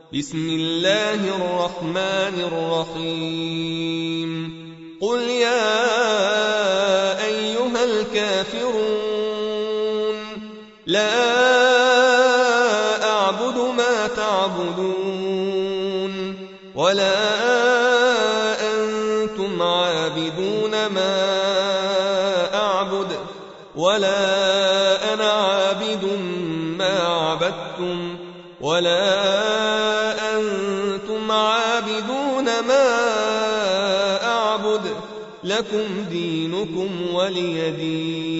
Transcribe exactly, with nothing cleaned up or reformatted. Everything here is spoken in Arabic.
بسم الله الرحمن الرحيم قل يا أيها الكافرون لا أعبد ما تعبدون ولا أنتم عابدون ما أعبد ولا أنا عابد ما عبدتم ولا أنتم عابدون ما أعبد لكم دينكم ولي دين.